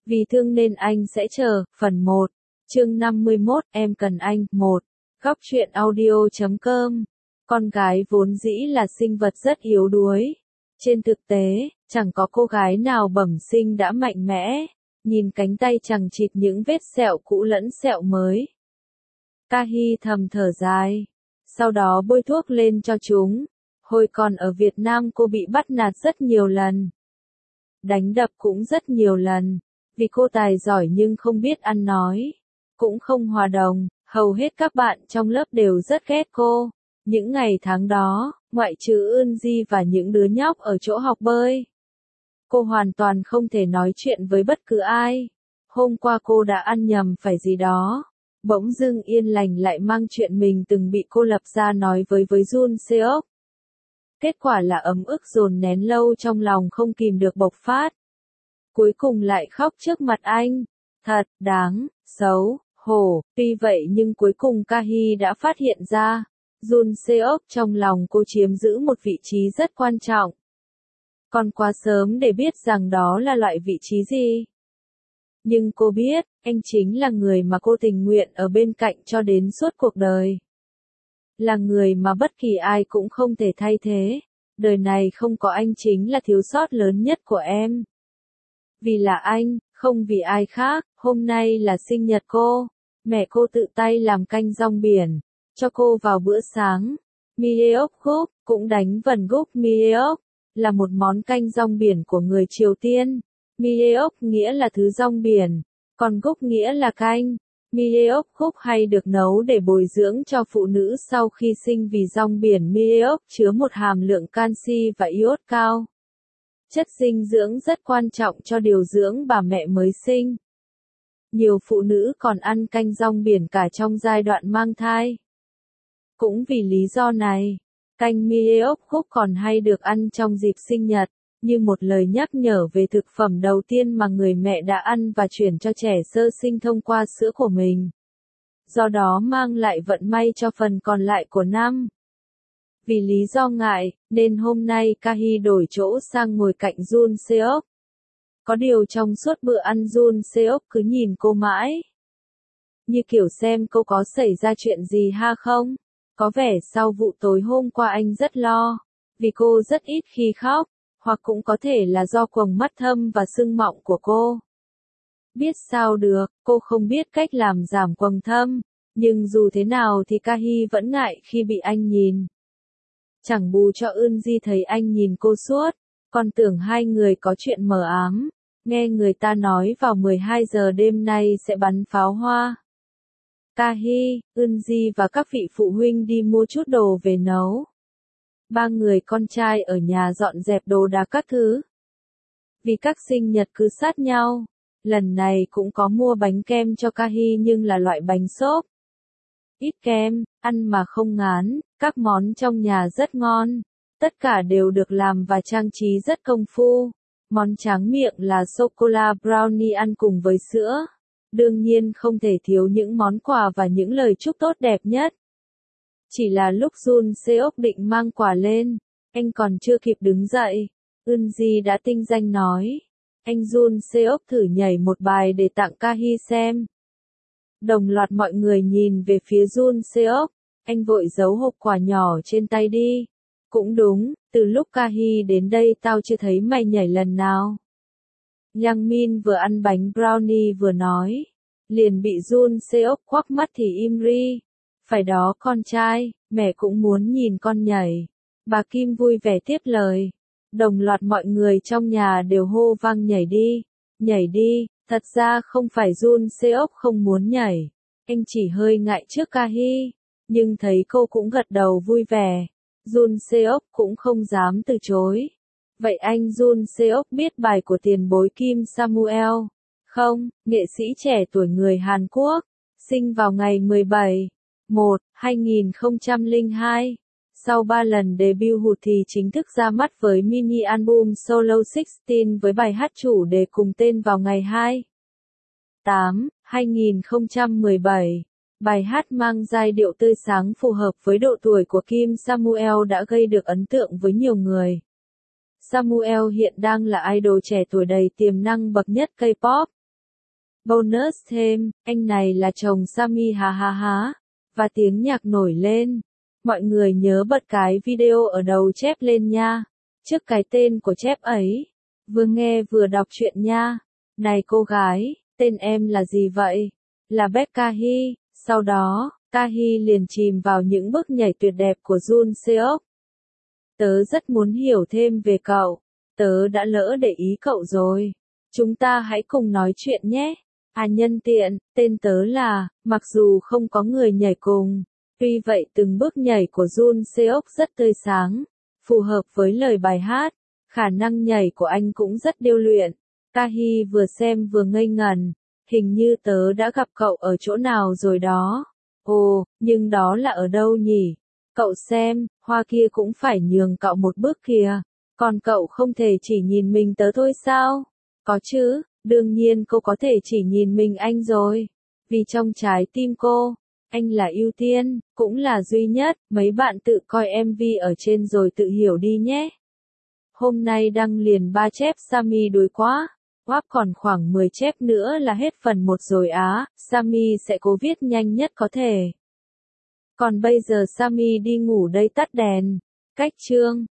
Vì thương nên anh sẽ chờ, phần 1. Chương 51, em cần anh, 1. Góc truyện audio.com. Con gái vốn dĩ là sinh vật rất yếu đuối. Trên thực tế, chẳng có cô gái nào bẩm sinh đã mạnh mẽ. Nhìn cánh tay chằng chịt những vết sẹo cũ lẫn sẹo mới. Kahi thầm thở dài. Sau đó bôi thuốc lên cho chúng. Hồi còn ở Việt Nam cô bị bắt nạt rất nhiều lần. Đánh đập cũng rất nhiều lần. Vì cô tài giỏi nhưng không biết ăn nói. Cũng không hòa đồng, hầu hết các bạn trong lớp đều rất ghét cô. Những ngày tháng đó, ngoại trừ Eunji và những đứa nhóc ở chỗ học bơi. Cô hoàn toàn không thể nói chuyện với bất cứ ai. Hôm qua cô đã ăn nhầm phải gì đó. Bỗng dưng Yên Lành lại mang chuyện mình từng bị cô lập ra nói với Jun Seok. Kết quả là ấm ức dồn nén lâu trong lòng không kìm được bộc phát. Cuối cùng lại khóc trước mặt anh. Thật đáng, xấu, hổ. Tuy vậy nhưng cuối cùng Kahi đã phát hiện ra. Jun Seok trong lòng cô chiếm giữ một vị trí rất quan trọng. Còn quá sớm để biết rằng đó là loại vị trí gì. Nhưng cô biết, anh chính là người mà cô tình nguyện ở bên cạnh cho đến suốt cuộc đời. Là người mà bất kỳ ai cũng không thể thay thế. Đời này không có anh chính là thiếu sót lớn nhất của em. Vì là anh, không vì ai khác, hôm nay là sinh nhật cô. Mẹ cô tự tay làm canh rong biển, cho cô vào bữa sáng. Myeok guk, cũng đánh vần guk Myeok, là một món canh rong biển của người Triều Tiên. Myeok nghĩa là thứ rong biển, còn guk nghĩa là canh. Myeok guk hay được nấu để bồi dưỡng cho phụ nữ sau khi sinh vì rong biển Myeok chứa một hàm lượng canxi và iốt cao. Chất dinh dưỡng rất quan trọng cho điều dưỡng bà mẹ mới sinh. Nhiều phụ nữ còn ăn canh rong biển cả trong giai đoạn mang thai. Cũng vì lý do này, canh Myeok guk còn hay được ăn trong dịp sinh nhật, như một lời nhắc nhở về thực phẩm đầu tiên mà người mẹ đã ăn và chuyển cho trẻ sơ sinh thông qua sữa của mình. Do đó mang lại vận may cho phần còn lại của năm. Vì lý do ngại, nên hôm nay Kahi đổi chỗ sang ngồi cạnh Jun Seok. Có điều trong suốt bữa ăn Jun Seok cứ nhìn cô mãi. Như kiểu xem cô có xảy ra chuyện gì ha không? Có vẻ sau vụ tối hôm qua anh rất lo. Vì cô rất ít khi khóc. Hoặc cũng có thể là do quầng mắt thâm và sưng mọng của cô. Biết sao được, cô không biết cách làm giảm quầng thâm. Nhưng dù thế nào thì Kahi vẫn ngại khi bị anh nhìn. Chẳng bù cho Eunji thấy anh nhìn cô suốt, còn tưởng hai người có chuyện mờ ám. Nghe người ta nói vào 12 giờ đêm nay sẽ bắn pháo hoa. Kahi, Eunji và các vị phụ huynh đi mua chút đồ về nấu. Ba người con trai ở nhà dọn dẹp đồ đạc các thứ. Vì các sinh nhật cứ sát nhau, lần này cũng có mua bánh kem cho Kahi nhưng là loại bánh xốp. Ít kem, ăn mà không ngán, các món trong nhà rất ngon. Tất cả đều được làm và trang trí rất công phu. Món tráng miệng là sô-cô-la brownie ăn cùng với sữa. Đương nhiên không thể thiếu những món quà và những lời chúc tốt đẹp nhất. Chỉ là lúc Jun Seok định mang quà lên, anh còn chưa kịp đứng dậy. Eunji đã tinh danh nói. Anh Jun Seok thử nhảy một bài để tặng Kahi xem. Đồng loạt mọi người nhìn về phía Jun Seok. Anh vội giấu hộp quà nhỏ trên tay đi. Cũng đúng, từ lúc Kahi đến đây tao chưa thấy mày nhảy lần nào. Yang Min vừa ăn bánh brownie vừa nói. Liền bị Jun Seok quắc mắt thì im ri. Phải đó con trai, mẹ cũng muốn nhìn con nhảy. Bà Kim vui vẻ tiếp lời. Đồng loạt mọi người trong nhà đều hô vang nhảy đi, thật ra không phải Jun Seok không muốn nhảy. Anh chỉ hơi ngại trước Kahi, nhưng thấy cô cũng gật đầu vui vẻ. Jun Seok cũng không dám từ chối. Vậy anh Jun Seok biết bài của tiền bối Kim Samuel? Không, nghệ sĩ trẻ tuổi người Hàn Quốc, sinh vào ngày 17/1/2002. Sau 3 lần debut thì chính thức ra mắt với mini album Solo 16 với bài hát chủ đề cùng tên vào ngày 2/8/2017. Bài hát mang giai điệu tươi sáng phù hợp với độ tuổi của Kim Samuel đã gây được ấn tượng với nhiều người. Samuel hiện đang là idol trẻ tuổi đầy tiềm năng bậc nhất K-pop. Bonus thêm, anh này là chồng Sammy ha ha ha. Và tiếng nhạc nổi lên. Mọi người nhớ bật cái video ở đầu chép lên nha. Trước cái tên của chép ấy. Vừa nghe vừa đọc truyện nha. Này cô gái, tên em là gì vậy? Là Becca Hy. Sau đó, Kahi liền chìm vào những bước nhảy tuyệt đẹp của Jun Seok. Tớ rất muốn hiểu thêm về cậu. Tớ đã lỡ để ý cậu rồi. Chúng ta hãy cùng nói chuyện nhé. À nhân tiện, tên tớ là, mặc dù không có người nhảy cùng. Tuy vậy từng bước nhảy của Jun Seok rất tươi sáng, phù hợp với lời bài hát. Khả năng nhảy của anh cũng rất điêu luyện. Kahi vừa xem vừa ngây ngẩn. Hình như tớ đã gặp cậu ở chỗ nào rồi đó. Ồ, nhưng đó là ở đâu nhỉ? Cậu xem, hoa kia cũng phải nhường cậu một bước kìa. Còn cậu không thể chỉ nhìn mình tớ thôi sao? Có chứ, đương nhiên cô có thể chỉ nhìn mình anh rồi. Vì trong trái tim cô, anh là ưu tiên, cũng là duy nhất. Mấy bạn tự coi MV ở trên rồi tự hiểu đi nhé. Hôm nay đăng liền 3 chép Sammy đuối quá. Wow, còn khoảng 10 chép nữa là hết phần 1 rồi á. Sammy sẽ cố viết nhanh nhất có thể. Còn bây giờ Sammy đi ngủ đây, tắt đèn. Cách chương